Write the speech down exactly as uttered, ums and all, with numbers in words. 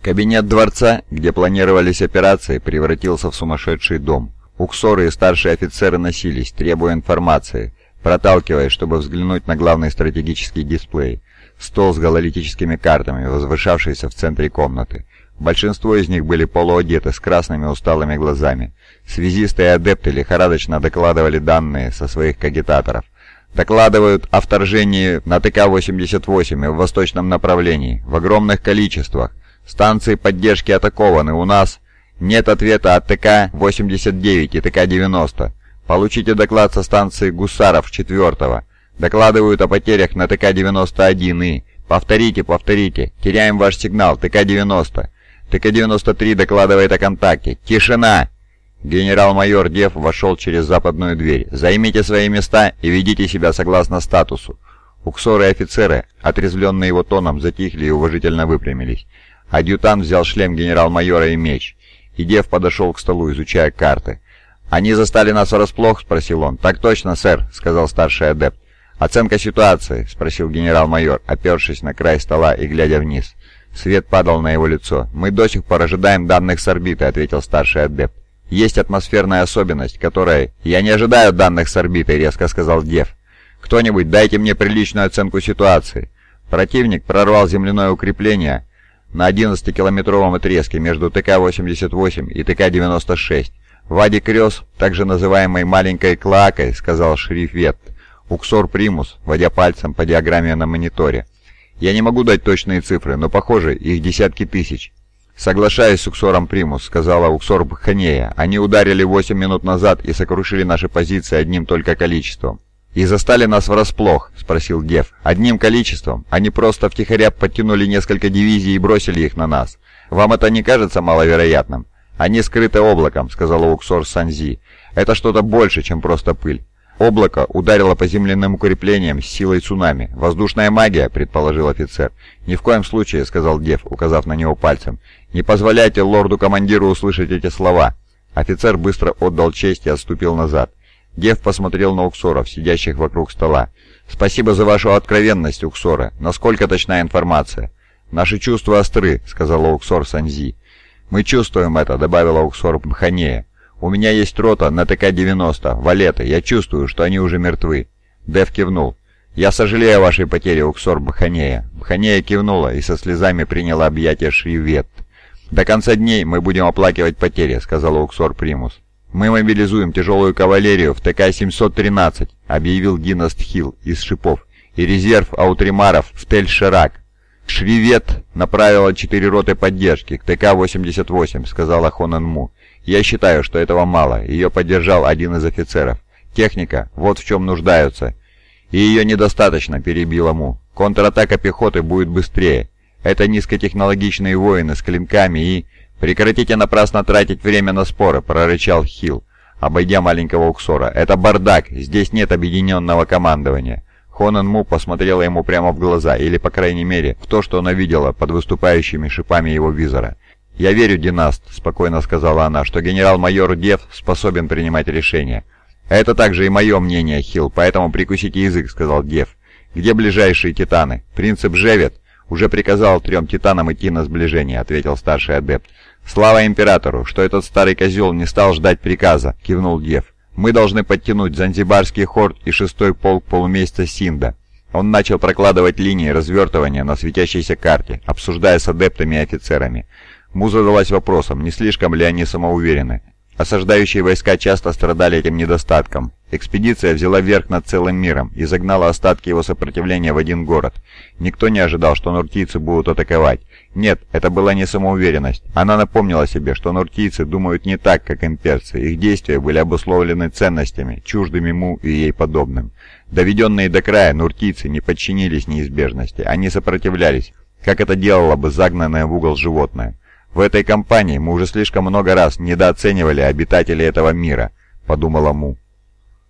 Кабинет дворца, где планировались операции, превратился в сумасшедший дом. Уксоры и старшие офицеры носились, требуя информации, проталкиваясь, чтобы взглянуть на главный стратегический дисплей. Стол с гололитическими картами, возвышавшийся в центре комнаты. Большинство из них были полуодеты, с красными усталыми глазами. Связисты и адепты лихорадочно докладывали данные со своих кагитаторов. Докладывают о вторжении на ТК восемьдесят восемь и в восточном направлении, в огромных количествах. Станции поддержки атакованы, у нас нет ответа от ТК восемьдесят девять и ТК девяносто. Получите доклад со станции Гусаров четвертого. Докладывают о потерях на ТК девяносто один и... Повторите, повторите. Теряем ваш сигнал, ТК девяносто. ТК девяносто три докладывает о контакте. Тишина! Генерал-майор Дев вошел через западную дверь. Займите свои места и ведите себя согласно статусу. Уксоры и офицеры, отрезвленные его тоном, затихли и уважительно выпрямились. Адъютант взял шлем генерал-майора и меч. И Дев подошел к столу, изучая карты. «Они застали нас врасплох?» — спросил он. «Так точно, сэр», — сказал старший адепт. «Оценка ситуации?» — спросил генерал-майор, опершись на край стола и глядя вниз. Свет падал на его лицо. «Мы до сих пор ожидаем данных с орбиты», — ответил старший адепт. «Есть атмосферная особенность, которая...» «Я не ожидаю данных с орбиты», — резко сказал Дев. «Кто-нибудь, дайте мне приличную оценку ситуации». Противник прорвал земляное укрепление на одиннадцатикилометровом отрезке между ТК восемьдесят восемь и ТК девяносто шесть. «Вади Крёс, также называемой маленькой Клоакой», — сказал шериф Вет. Уксор Примус, водя пальцем по диаграмме на мониторе. «Я не могу дать точные цифры, но, похоже, их десятки тысяч». «Соглашаюсь с Уксором Примус», — сказала Уксор Бханея. «Они ударили восемь минут назад и сокрушили наши позиции одним только количеством». «И застали нас врасплох?» — спросил Дев. «Одним количеством? Они просто втихаря подтянули несколько дивизий и бросили их на нас. Вам это не кажется маловероятным?» «Они скрыты облаком», — сказала Уксор Санзи. «Это что-то больше, чем просто пыль». «Облако ударило по земляным укреплениям с силой цунами. Воздушная магия», — предположил офицер. «Ни в коем случае», — сказал Дев, указав на него пальцем. «Не позволяйте лорду-командиру услышать эти слова». Офицер быстро отдал честь и отступил назад. Дев посмотрел на Уксоров, сидящих вокруг стола. «Спасибо за вашу откровенность, Уксоры. Насколько точна информация?» «Наши чувства остры», — сказала Уксор Санзи. «Мы чувствуем это», — добавила Уксор Бханея. «У меня есть рота на ТК девяносто, валеты. Я чувствую, что они уже мертвы». Дев кивнул. «Я сожалею о вашей потере, Уксор Бханея». Бханея кивнула и со слезами приняла объятия Шривет. «До конца дней мы будем оплакивать потери», — сказала Уксор Примус. «Мы мобилизуем тяжелую кавалерию в ТК семьсот тринадцать», — объявил Династ Хилл из шипов, «и резерв аутримаров в Тель-Ширак». «Шривет направила четыре роты поддержки к ТК восемьдесят восемь», — сказала Хонен Му. «Я считаю, что этого мало», — ее поддержал один из офицеров. «Техника, вот в чем нуждаются». «И ее недостаточно», — перебила Му. «Контратака пехоты будет быстрее. Это низкотехнологичные воины с клинками и...» «Прекратите напрасно тратить время на споры», — прорычал Хилл, обойдя маленького Уксора. «Это бардак, здесь нет объединенного командования». Хонен Му посмотрела ему прямо в глаза, или, по крайней мере, в то, что она видела под выступающими шипами его визора. «Я верю, Династ», — спокойно сказала она, — «что генерал-майор Дев способен принимать решения». «Это также и мое мнение, Хилл, поэтому прикусите язык», — сказал Дев. «Где ближайшие титаны? Принцип Жевет уже приказал трем титанам идти на сближение», — ответил старший адепт. «Слава императору, что этот старый козел не стал ждать приказа», — кивнул Дев. «Мы должны подтянуть Занзибарский хорд и шестой полк полумесяца Синда». Он начал прокладывать линии развертывания на светящейся карте, обсуждая с адептами и офицерами. Му задалась вопросом, не слишком ли они самоуверены. Осаждающие войска часто страдали этим недостатком. Экспедиция взяла верх над целым миром и загнала остатки его сопротивления в один город. Никто не ожидал, что нуртийцы будут атаковать. Нет, это была не самоуверенность. Она напомнила себе, что нуртийцы думают не так, как имперцы. Их действия были обусловлены ценностями, чуждыми Му и ей подобным. Доведенные до края, нуртийцы не подчинились неизбежности. Они сопротивлялись, как это делало бы загнанное в угол животное. «В этой кампании мы уже слишком много раз недооценивали обитателей этого мира», — подумала Му.